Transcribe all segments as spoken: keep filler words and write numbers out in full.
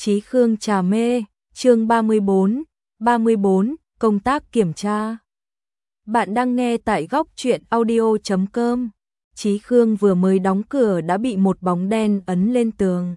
Chí Khương trà mê, chương ba mươi bốn, ba mươi bốn, công tác kiểm tra. Bạn đang nghe tại góc truyện audio chấm com. Chí Khương vừa mới đóng cửa đã bị một bóng đen ấn lên tường.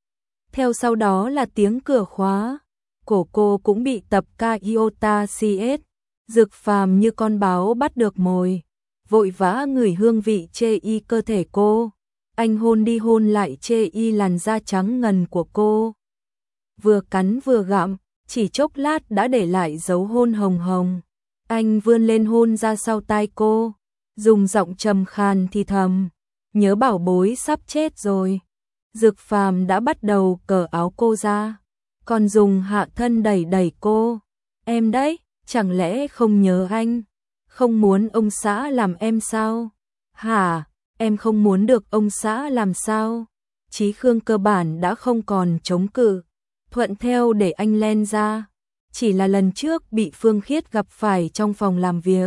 Theo sau đó là tiếng cửa khóa. Cổ cô cũng bị tập ca iota xê ét. Dực Phàm như con báo bắt được mồi, vội vã ngửi hương vị chê y cơ thể cô. Anh hôn đi hôn lại chê y làn da trắng ngần của cô. Vừa cắn vừa gặm, chỉ chốc lát đã để lại dấu hôn hồng hồng. Anh vươn lên hôn ra sau tai cô, dùng giọng trầm khàn thì thầm, nhớ bảo bối sắp chết rồi. Dực Phàm đã bắt đầu cởi áo cô ra, còn dùng hạ thân đẩy đẩy cô. Em đấy, chẳng lẽ không nhớ anh? Không muốn ông xã làm em sao? Hả, em không muốn được ông xã làm sao? Chí Khương cơ bản đã không còn chống cự, thuận theo để anh len ra. Chỉ là lần trước bị Phương Khiết gặp phải trong phòng làm việc.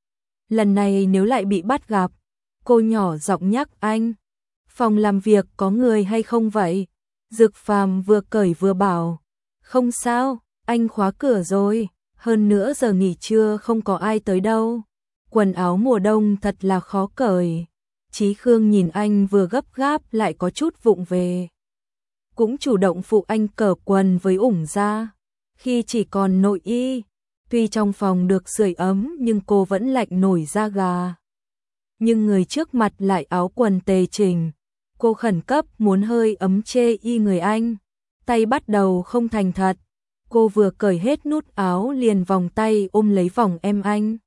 Lần này nếu lại bị bắt gặp, cô nhỏ giọng nhắc anh. Phòng làm việc có người hay không vậy? Dực Phàm vừa cởi vừa bảo, không sao, anh khóa cửa rồi, hơn nữa giờ nghỉ trưa không có ai tới đâu. Quần áo mùa đông thật là khó cởi. Chí Khương nhìn anh vừa gấp gáp lại có chút vụng về, cũng chủ động phụ anh cởi quần với ủng ra. Khi chỉ còn nội y, tuy trong phòng được sưởi ấm nhưng cô vẫn lạnh nổi da gà. Nhưng người trước mặt lại áo quần tề chỉnh, cô khẩn cấp muốn hơi ấm chê y người anh. Tay bắt đầu không thành thật, cô vừa cởi hết nút áo liền vòng tay ôm lấy vòng em anh.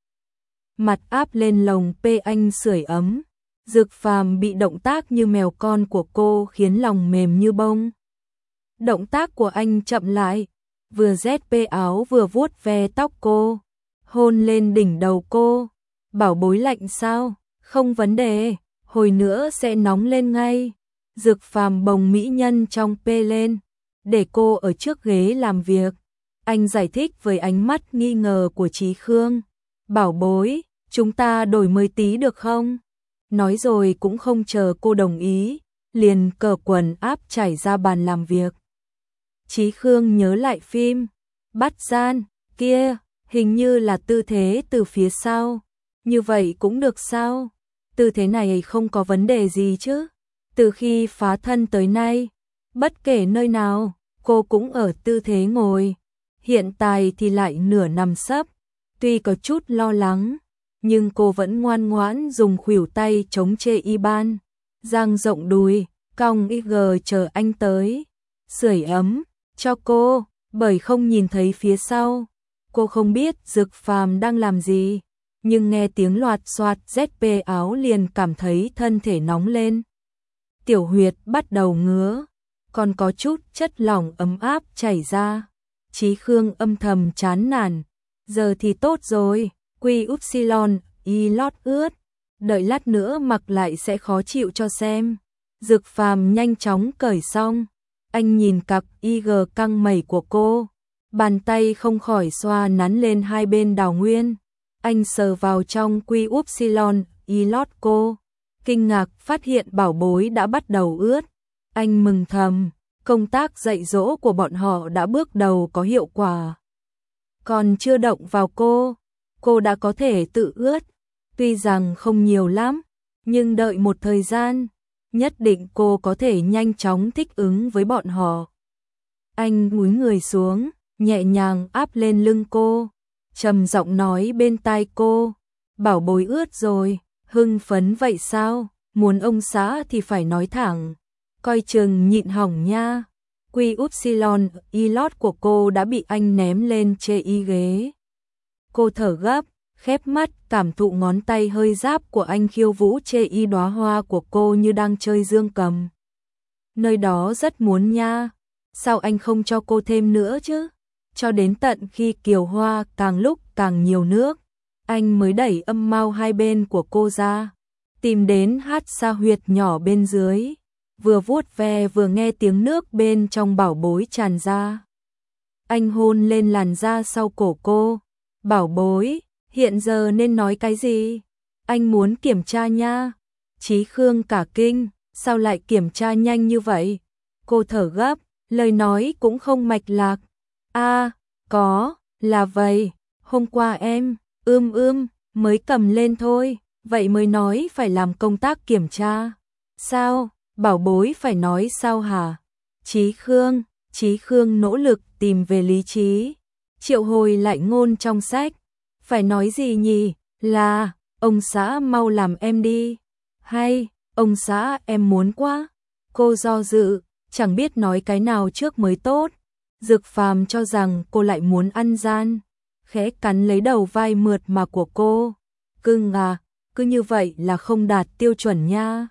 Mặt áp lên lồng pê anh sưởi ấm. Dực Phàm bị động tác như mèo con của cô khiến lòng mềm như bông. Động tác của anh chậm lại, vừa dét pê áo vừa vuốt ve tóc cô, hôn lên đỉnh đầu cô. Bảo bối lạnh sao? Không vấn đề, hồi nữa sẽ nóng lên ngay. Dực Phàm bồng mỹ nhân trong pê lên, để cô ở trước ghế làm việc. Anh giải thích với ánh mắt nghi ngờ của Chí Khương. Bảo bối, chúng ta đổi mới tí được không? Nói rồi cũng không chờ cô đồng ý, liền cởi quần áp trải ra bàn làm việc. Chí Khương nhớ lại phim Bắt Gian kia, hình như là tư thế từ phía sau. Như vậy cũng được sao? Tư thế này không có vấn đề gì chứ? Từ khi phá thân tới nay, bất kể nơi nào, cô cũng ở tư thế ngồi. Hiện tại thì lại nửa nằm sấp. Tuy có chút lo lắng, nhưng cô vẫn ngoan ngoãn dùng khuỷu tay chống chê y ban, dang rộng đùi, cong y gờ chờ anh tới. Sưởi ấm cho cô, bởi không nhìn thấy phía sau. Cô không biết Dực Phàm đang làm gì, nhưng nghe tiếng loạt xoạt dét pê áo liền cảm thấy thân thể nóng lên. Tiểu huyệt bắt đầu ngứa, còn có chút chất lỏng ấm áp chảy ra. Chí Khương âm thầm chán nản, giờ thì tốt rồi, quy upsilon, y lót ướt, đợi lát nữa mặc lại sẽ khó chịu cho xem. Dực Phàm nhanh chóng cởi xong, anh nhìn cặp i giê căng mẩy của cô, bàn tay không khỏi xoa nắn lên hai bên đào nguyên. Anh sờ vào trong quy upsilon, y lót cô, kinh ngạc phát hiện bảo bối đã bắt đầu ướt. Anh mừng thầm, công tác dạy dỗ của bọn họ đã bước đầu có hiệu quả. Còn chưa động vào cô, cô đã có thể tự ướt. Tuy rằng không nhiều lắm, nhưng đợi một thời gian, nhất định cô có thể nhanh chóng thích ứng với bọn họ. Anh cúi người xuống, nhẹ nhàng áp lên lưng cô, trầm giọng nói bên tai cô, bảo bối ướt rồi, hưng phấn vậy sao? Muốn ông xã thì phải nói thẳng, coi chừng nhịn hỏng nha. Quy upsilon y lót của cô đã bị anh ném lên chê y ghế. Cô thở gấp, khép mắt cảm thụ ngón tay hơi ráp của anh khiêu vũ chê y đóa hoa của cô như đang chơi dương cầm. Nơi đó rất muốn nha, sao anh không cho cô thêm nữa chứ? Cho đến tận khi kiều hoa càng lúc càng nhiều nước, anh mới đẩy âm mao hai bên của cô ra, tìm đến hát sa huyệt nhỏ bên dưới, vừa vuốt ve vừa nghe tiếng nước bên trong bảo bối tràn ra. Anh hôn lên làn da sau cổ cô, bảo bối, hiện giờ nên nói cái gì? Anh muốn kiểm tra nha. Chí Khương cả kinh, sao lại kiểm tra nhanh như vậy? Cô thở gấp, lời nói cũng không mạch lạc. A, có, là vậy, hôm qua em, ưm ưm, mới cầm lên thôi, vậy mới nói phải làm công tác kiểm tra. Sao, bảo bối phải nói sao hả? Chí Khương, Chí Khương nỗ lực tìm về lý trí, triệu hồi lại ngôn trong sách. Phải nói gì nhỉ? Là, ông xã mau làm em đi. Hay, ông xã em muốn quá. Cô do dự, chẳng biết nói cái nào trước mới tốt. Dực Phàm cho rằng cô lại muốn ăn gian, khẽ cắn lấy đầu vai mượt mà của cô. Cưng à, cứ như vậy là không đạt tiêu chuẩn nha.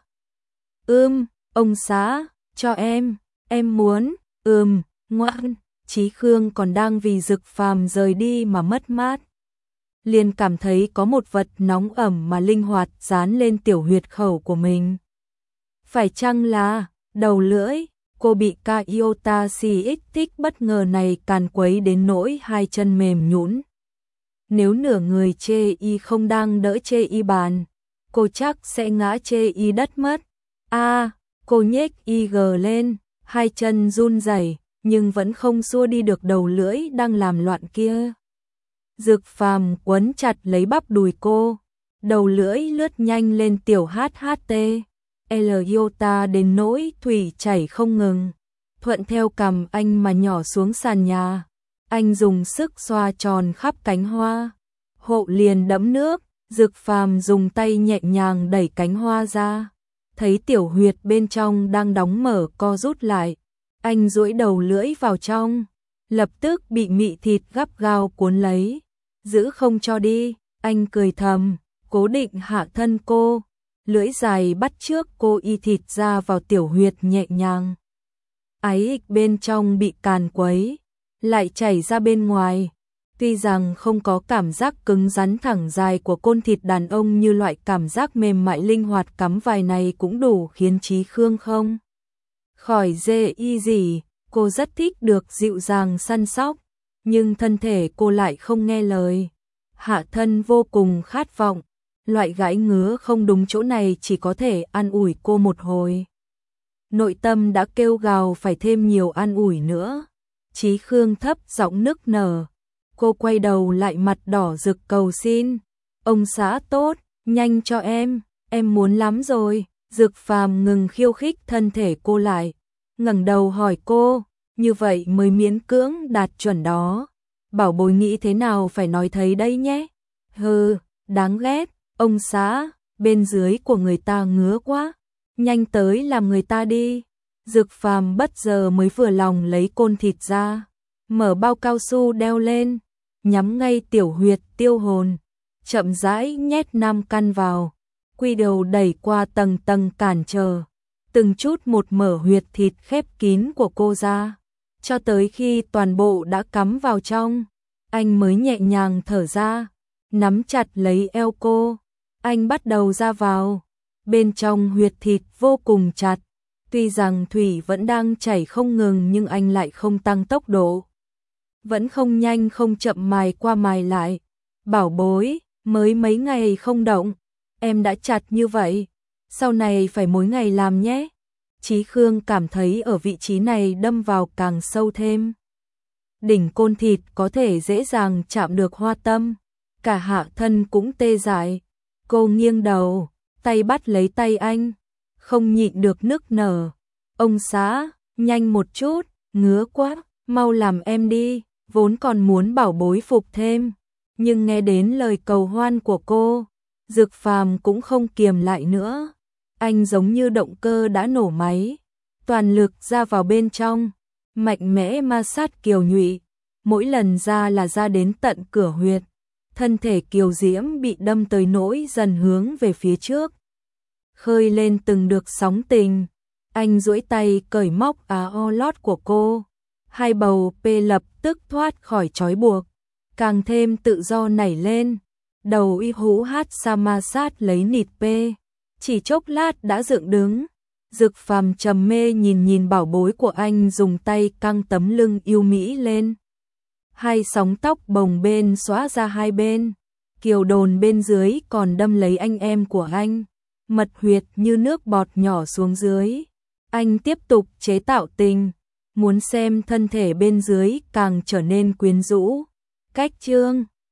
Ưm, ông xã, cho em, em muốn, ừm, ngoan. Chí Khương còn đang vì Dực Phàm rời đi mà mất mát. Liền cảm thấy có một vật nóng ẩm mà linh hoạt dán lên tiểu huyệt khẩu của mình. Phải chăng là đầu lưỡi? Cô bị ca iota xê ích thích bất ngờ này càn quấy đến nỗi hai chân mềm nhũn. Nếu nửa người chê y không đang đỡ chê y bàn, cô chắc sẽ ngã chê y đất mất. A, à, cô nhếch y gờ lên, hai chân run rẩy nhưng vẫn không xua đi được đầu lưỡi đang làm loạn kia. Dực Phàm quấn chặt lấy bắp đùi cô, đầu lưỡi lướt nhanh lên tiểu hát hát tê. L iota đến nỗi thủy chảy không ngừng, thuận theo cằm anh mà nhỏ xuống sàn nhà. Anh dùng sức xoa tròn khắp cánh hoa, hộ liền đẫm nước. Dực Phàm dùng tay nhẹ nhàng đẩy cánh hoa ra, thấy tiểu huyệt bên trong đang đóng mở co rút lại. Anh duỗi đầu lưỡi vào trong, lập tức bị mị thịt gắp gao cuốn lấy, giữ không cho đi. Anh cười thầm, cố định hạ thân cô, lưỡi dài bắt trước cô y thịt ra vào tiểu huyệt nhẹ nhàng. Ái bên trong bị càn quấy, lại chảy ra bên ngoài. Tuy rằng không có cảm giác cứng rắn thẳng dài của côn thịt đàn ông như loại cảm giác mềm mại linh hoạt cắm vài này cũng đủ khiến Chí Khương không khỏi dê y gì. Cô rất thích được dịu dàng săn sóc, nhưng thân thể cô lại không nghe lời. Hạ thân vô cùng khát vọng, loại gãi ngứa không đúng chỗ này chỉ có thể an ủi cô một hồi. Nội tâm đã kêu gào phải thêm nhiều an ủi nữa. Chí Khương thấp giọng nức nở. Cô quay đầu lại mặt đỏ rực cầu xin. Ông xã tốt, nhanh cho em, em muốn lắm rồi. Dực Phàm ngừng khiêu khích thân thể cô lại, ngẩng đầu hỏi cô, như vậy mới miễn cưỡng đạt chuẩn đó. Bảo bối nghĩ thế nào phải nói thấy đây nhé. Hừ, đáng ghét, ông xã, bên dưới của người ta ngứa quá, nhanh tới làm người ta đi. Dực Phàm bất giờ mới vừa lòng lấy côn thịt ra, mở bao cao su đeo lên, nhắm ngay tiểu huyệt tiêu hồn, chậm rãi nhét năm căn vào, quy đầu đẩy qua tầng tầng cản trở, từng chút một mở huyệt thịt khép kín của cô ra, cho tới khi toàn bộ đã cắm vào trong, anh mới nhẹ nhàng thở ra, nắm chặt lấy eo cô, anh bắt đầu ra vào, bên trong huyệt thịt vô cùng chặt, tuy rằng thủy vẫn đang chảy không ngừng nhưng anh lại không tăng tốc độ, vẫn không nhanh không chậm mài qua mài lại. Bảo bối, mới mấy ngày không động, em đã chặt như vậy, sau này phải mỗi ngày làm nhé. Chí Khương cảm thấy ở vị trí này đâm vào càng sâu thêm. Đỉnh côn thịt có thể dễ dàng chạm được hoa tâm, cả hạ thân cũng tê dại. Cô nghiêng đầu, tay bắt lấy tay anh, không nhịn được nức nở. Ông xã, nhanh một chút, ngứa quá, mau làm em đi. Vốn còn muốn bảo bối phục thêm, nhưng nghe đến lời cầu hoan của cô, Dực Phàm cũng không kiềm lại nữa. Anh giống như động cơ đã nổ máy, toàn lực ra vào bên trong, mạnh mẽ ma sát Kiều Nhụy, mỗi lần ra là ra đến tận cửa huyệt. Thân thể Kiều Diễm bị đâm tới nỗi dần hướng về phía trước, khơi lên từng đợt sóng tình. Anh duỗi tay cởi móc áo o lót của cô, hai bầu pê lập tức thoát khỏi trói buộc, càng thêm tự do nảy lên. Đầu y hú hát sa ma sát lấy nịt pê, chỉ chốc lát đã dựng đứng. Dực Phàm trầm mê nhìn nhìn bảo bối của anh dùng tay căng tấm lưng yêu mỹ lên. Hai sóng tóc bồng bềnh xóa ra hai bên, kiều đồn bên dưới còn đâm lấy anh em của anh, mật huyệt như nước bọt nhỏ xuống dưới. Anh tiếp tục chế tạo tình, muốn xem thân thể bên dưới càng trở nên quyến rũ. Cách chương